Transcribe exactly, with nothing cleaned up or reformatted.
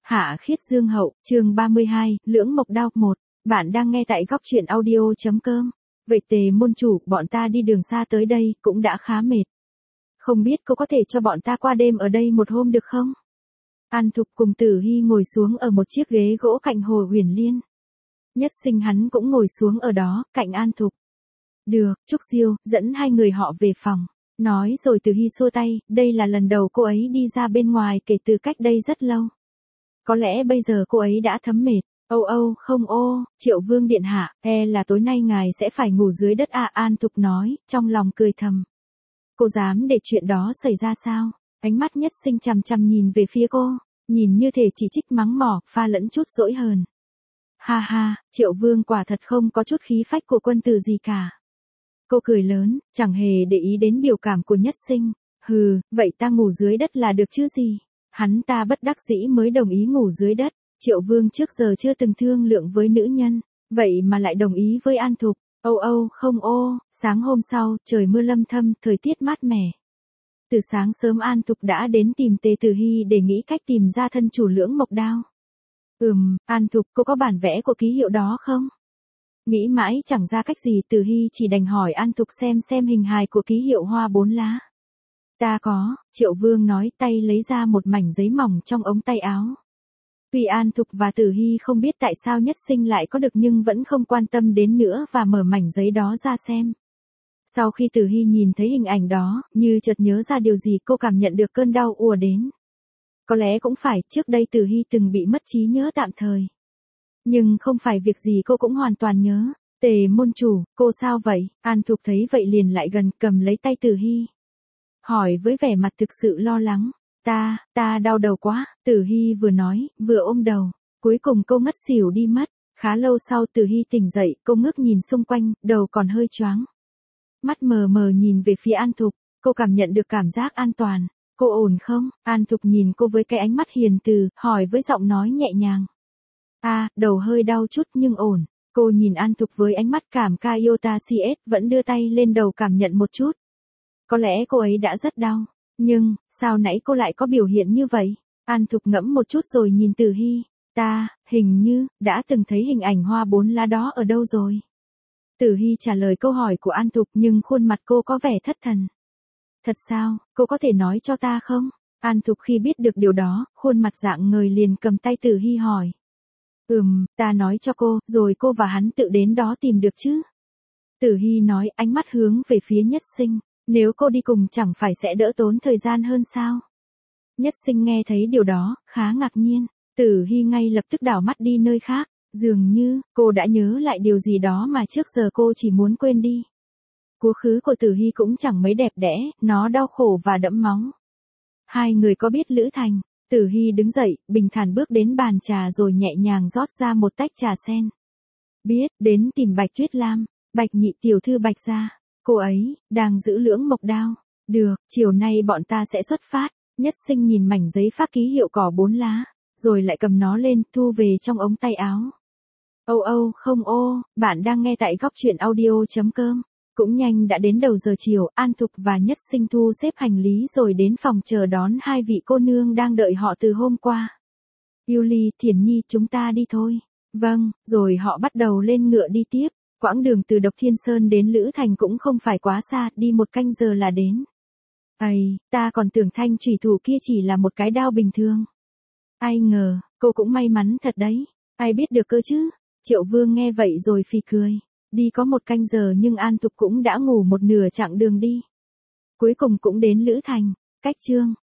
Hạ Khiết Dương Hậu, chương ba mươi hai, Lưỡng Mộc Đao một. Bạn đang nghe tại góc truyện audio chấm com. Vậy Tề môn chủ, bọn ta đi đường xa tới đây, cũng đã khá mệt. Không biết cô có thể cho bọn ta qua đêm ở đây một hôm được không? An Thục cùng Tử Hy ngồi xuống ở một chiếc ghế gỗ cạnh Hồ Huyền Liên. Nhất Sinh hắn cũng ngồi xuống ở đó, cạnh An Thục. Được, Trúc Diêu, dẫn hai người họ về phòng. Nói rồi Tử Hy xua tay, đây là lần đầu cô ấy đi ra bên ngoài kể từ cách đây rất lâu. Có lẽ bây giờ cô ấy đã thấm mệt. Âu âu, không ô, Triệu Vương điện hạ, e là tối nay ngài sẽ phải ngủ dưới đất à, An Thục nói, trong lòng cười thầm. Cô dám để chuyện đó xảy ra sao? Ánh mắt Nhất Sinh chằm chằm nhìn về phía cô, nhìn như thể chỉ trích mắng mỏ, pha lẫn chút dỗi hờn. Ha ha, Triệu Vương quả thật không có chút khí phách của quân tử gì cả. Cô cười lớn, chẳng hề để ý đến biểu cảm của Nhất Sinh. Hừ, vậy ta ngủ dưới đất là được chứ gì? Hắn ta bất đắc dĩ mới đồng ý ngủ dưới đất. Triệu Vương trước giờ chưa từng thương lượng với nữ nhân, vậy mà lại đồng ý với An Thục. Âu âu, không ô, sáng hôm sau, trời mưa lâm thâm, thời tiết mát mẻ. Từ sáng sớm An Thục đã đến tìm Tề Tử Hy để nghĩ cách tìm ra thân chủ Lưỡng Mộc Đao. Ừm, An Thục, cô có bản vẽ của ký hiệu đó không? Nghĩ mãi chẳng ra cách gì, Tử Hy chỉ đành hỏi An Thục xem xem hình hài của ký hiệu hoa bốn lá. Ta có, Triệu Vương nói, tay lấy ra một mảnh giấy mỏng trong ống tay áo. Tuy An Thục và Tử Hy không biết tại sao Nhất Sinh lại có được nhưng vẫn không quan tâm đến nữa và mở mảnh giấy đó ra xem. Sau khi Tử Hy nhìn thấy hình ảnh đó, như chợt nhớ ra điều gì, cô cảm nhận được cơn đau ùa đến. Có lẽ cũng phải, trước đây Tử Hy từng bị mất trí nhớ tạm thời. Nhưng không phải việc gì cô cũng hoàn toàn nhớ. Tề môn chủ, cô sao vậy? An Thục thấy vậy liền lại gần, cầm lấy tay Tử Hy. Hỏi với vẻ mặt thực sự lo lắng. Ta, ta đau đầu quá, Tử Hy vừa nói, vừa ôm đầu. Cuối cùng cô ngất xỉu đi mất. Khá lâu sau Tử Hy tỉnh dậy, cô ngước nhìn xung quanh, đầu còn hơi choáng. Mắt mờ mờ nhìn về phía An Thục, cô cảm nhận được cảm giác an toàn. Cô ổn không? An Thục nhìn cô với cái ánh mắt hiền từ, hỏi với giọng nói nhẹ nhàng. À, đầu hơi đau chút nhưng ổn. Cô nhìn An Thục với ánh mắt cảm ca iota cs, vẫn đưa tay lên đầu cảm nhận một chút. Có lẽ cô ấy đã rất đau. Nhưng, sao nãy cô lại có biểu hiện như vậy? An Thục ngẫm một chút rồi nhìn Tử Hy. Ta, hình như, đã từng thấy hình ảnh hoa bốn lá đó ở đâu rồi? Tử Hy trả lời câu hỏi của An Thục nhưng khuôn mặt cô có vẻ thất thần. Thật sao, cô có thể nói cho ta không? An Thục khi biết được điều đó, khuôn mặt rạng ngời liền cầm tay Tử Hy hỏi. Ừm, ta nói cho cô, rồi cô và hắn tự đến đó tìm được chứ? Tử Hy nói, ánh mắt hướng về phía Nhất Sinh. Nếu cô đi cùng chẳng phải sẽ đỡ tốn thời gian hơn sao? Nhất Sinh nghe thấy điều đó, khá ngạc nhiên. Tử Hy ngay lập tức đảo mắt đi nơi khác. Dường như, cô đã nhớ lại điều gì đó mà trước giờ cô chỉ muốn quên đi. Quá khứ của Tử Hy cũng chẳng mấy đẹp đẽ, nó đau khổ và đẫm máu. Hai người có biết Lữ Thành? Tử Hy đứng dậy, bình thản bước đến bàn trà rồi nhẹ nhàng rót ra một tách trà sen. Biết, đến tìm Bạch Tuyết Lam, Bạch nhị tiểu thư Bạch gia. Cô ấy, đang giữ Lưỡng Mộc Đao. Được, chiều nay bọn ta sẽ xuất phát. Nhất Sinh nhìn mảnh giấy phác ký hiệu cỏ bốn lá, rồi lại cầm nó lên, thu về trong ống tay áo. Âu âu, không ô, bạn đang nghe tại góc truyện audio chấm com. Cũng nhanh đã đến đầu giờ chiều, An Thục và Nhất Sinh thu xếp hành lý rồi đến phòng chờ đón hai vị cô nương đang đợi họ từ hôm qua. Yêu Ly, Thiển Nhi, chúng ta đi thôi. Vâng, rồi họ bắt đầu lên ngựa đi tiếp. Quãng đường từ Độc Thiên Sơn đến Lữ Thành cũng không phải quá xa, đi một canh giờ là đến. Ây, ta còn tưởng thanh chủy thủ kia chỉ là một cái đao bình thường. Ai ngờ, cô cũng may mắn thật đấy. Ai biết được cơ chứ? Triệu Vương nghe vậy rồi phì cười. Đi có một canh giờ nhưng An Thục cũng đã ngủ một nửa chặng đường đi. Cuối cùng cũng đến Lữ Thành. Cách chương